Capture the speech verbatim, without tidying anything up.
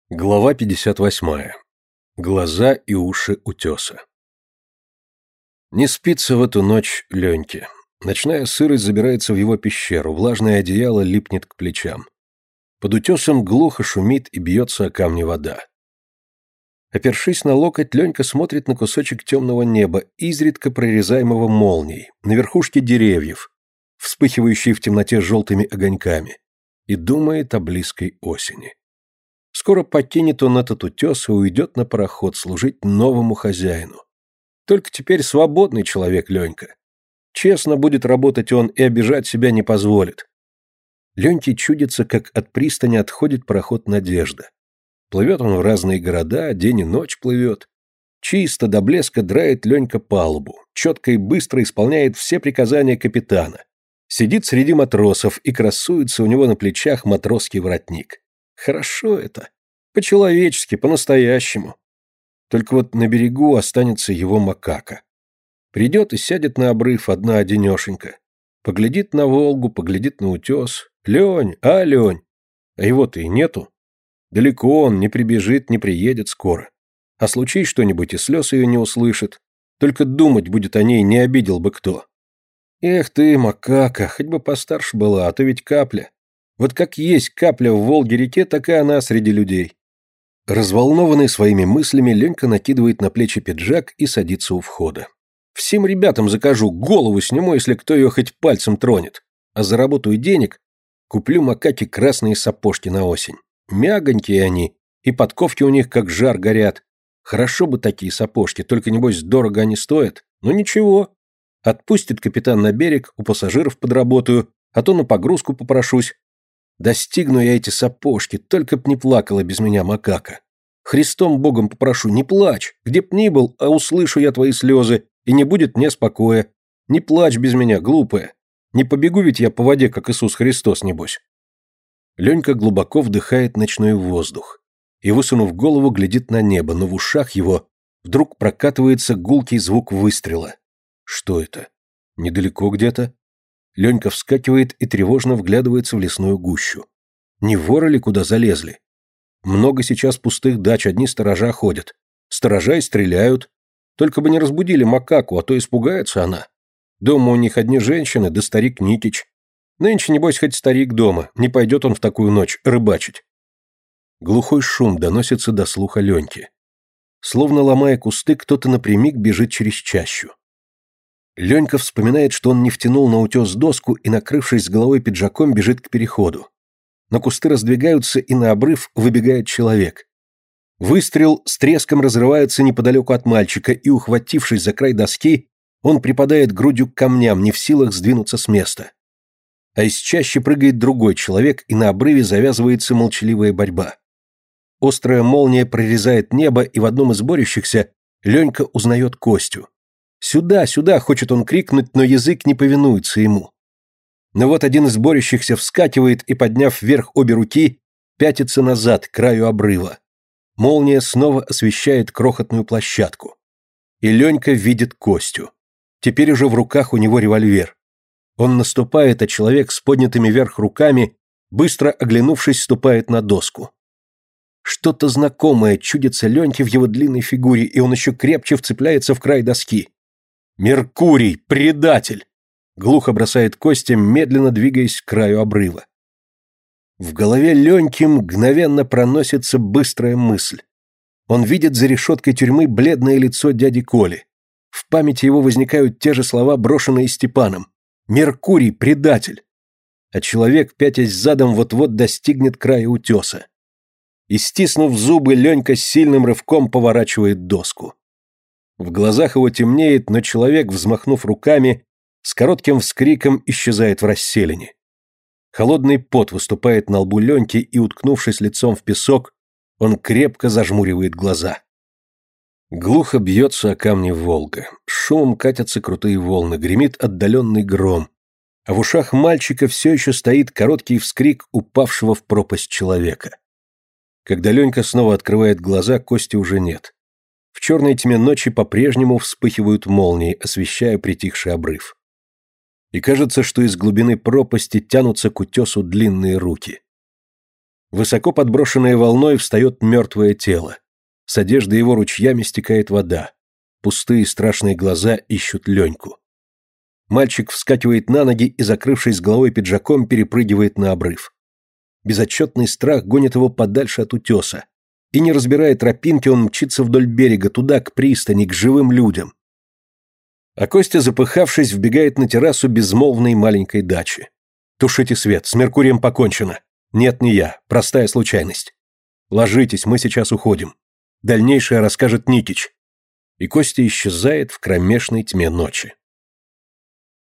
Глава пятьдесят восьмая. Глаза и уши утеса. Не спится в эту ночь Леньке. Ночная сырость забирается в его пещеру, влажное одеяло липнет к плечам. Под утесом глухо шумит и бьется о камни вода. Опершись на локоть, Ленька смотрит на кусочек темного неба, изредка прорезаемого молнией, на верхушки деревьев, вспыхивающие в темноте желтыми огоньками, и думает о близкой осени. Скоро покинет он этот утес и уйдет на пароход служить новому хозяину. Только теперь свободный человек Ленька. Честно будет работать он и обижать себя не позволит. Леньке чудится, как от пристани отходит пароход «Надежда». Плывет он в разные города, день и ночь плывет. Чисто до блеска драит Ленька палубу, четко и быстро исполняет все приказания капитана. Сидит среди матросов, и красуется у него на плечах матросский воротник. Хорошо это. По-человечески, по-настоящему. Только вот на берегу останется его макака. Придет и сядет на обрыв одна-одинешенька. Поглядит на Волгу, поглядит на утес. Лень, а, Лень? А его-то и нету. Далеко он, не прибежит, не приедет скоро. А случись что-нибудь, и слез ее не услышит. Только думать будет о ней, не обидел бы кто. Эх ты, макака, хоть бы постарше была, а то ведь капля. Вот как есть капля в Волге-реке, так и она среди людей. Разволнованный своими мыслями, Ленька накидывает на плечи пиджак и садится у входа. Всем ребятам закажу, голову сниму, если кто ее хоть пальцем тронет. А заработаю денег, куплю макаке красные сапожки на осень. Мягонькие они, и подковки у них как жар горят. Хорошо бы такие сапожки, только небось дорого они стоят. Но ничего. Отпустит капитан на берег, у пассажиров подработаю, а то на погрузку попрошусь. Достигну я эти сапожки, только б не плакала без меня макака. Христом Богом попрошу, не плачь, где б ни был, а услышу я твои слезы, и не будет мне спокоя. Не плачь без меня, глупая. Не побегу ведь я по воде, как Иисус Христос, небось. Ленька глубоко вдыхает ночной воздух и, высунув голову, глядит на небо, но в ушах его вдруг прокатывается гулкий звук выстрела. Что это? Недалеко где-то? Ленька вскакивает и тревожно вглядывается в лесную гущу. Не воры ли куда залезли? Много сейчас пустых дач, одни сторожа ходят. Сторожа и стреляют. Только бы не разбудили макаку, а то испугается она. Дома у них одни женщины, да старик Никич. Нынче, небось, хоть старик дома, не пойдет он в такую ночь рыбачить. Глухой шум доносится до слуха Леньки. Словно ломая кусты, кто-то напрямик бежит через чащу. Ленька вспоминает, что он не втянул на утес доску и, накрывшись с головой пиджаком, бежит к переходу. Но кусты раздвигаются, и на обрыв выбегает человек. Выстрел с треском разрывается неподалеку от мальчика, и, ухватившись за край доски, он припадает грудью к камням, не в силах сдвинуться с места. А из чащи прыгает другой человек, и на обрыве завязывается молчаливая борьба. Острая молния прорезает небо, и в одном из борющихся Ленька узнает Костю. «Сюда, сюда!» — хочет он крикнуть, но язык не повинуется ему. Но вот один из борющихся вскакивает и, подняв вверх обе руки, пятится назад, к краю обрыва. Молния снова освещает крохотную площадку. И Ленька видит Костю. Теперь уже в руках у него револьвер. Он наступает, а человек с поднятыми вверх руками, быстро оглянувшись, ступает на доску. Что-то знакомое чудится Леньке в его длинной фигуре, и он еще крепче вцепляется в край доски. «Меркурий! Предатель!» — глухо бросает Костя, медленно двигаясь к краю обрыва. В голове Леньки мгновенно проносится быстрая мысль. Он видит за решеткой тюрьмы бледное лицо дяди Коли. В памяти его возникают те же слова, брошенные Степаном. «Меркурий! Предатель!» А человек, пятясь задом, вот-вот достигнет края утеса. И, стиснув зубы, Ленька с сильным рывком поворачивает доску. В глазах его темнеет, но человек, взмахнув руками, с коротким вскриком исчезает в расселине. Холодный пот выступает на лбу Леньки, и, уткнувшись лицом в песок, он крепко зажмуривает глаза. Глухо бьется о камни Волга. Шумом катятся крутые волны, гремит отдаленный гром. А в ушах мальчика все еще стоит короткий вскрик упавшего в пропасть человека. Когда Ленька снова открывает глаза, Кости уже нет. В черной тьме ночи по-прежнему вспыхивают молнии, освещая притихший обрыв. И кажется, что из глубины пропасти тянутся к утесу длинные руки. Высоко подброшенное волной встает мертвое тело. С одежды его ручьями стекает вода. Пустые страшные глаза ищут Леньку. Мальчик вскакивает на ноги и, закрывшись головой пиджаком, перепрыгивает на обрыв. Безотчетный страх гонит его подальше от утеса. И, не разбирая тропинки, он мчится вдоль берега, туда, к пристани, к живым людям. А Костя, запыхавшись, вбегает на террасу безмолвной маленькой дачи. «Тушите свет, с Меркурием покончено. Нет, не я, простая случайность. Ложитесь, мы сейчас уходим. Дальнейшее расскажет Никич». И Костя исчезает в кромешной тьме ночи.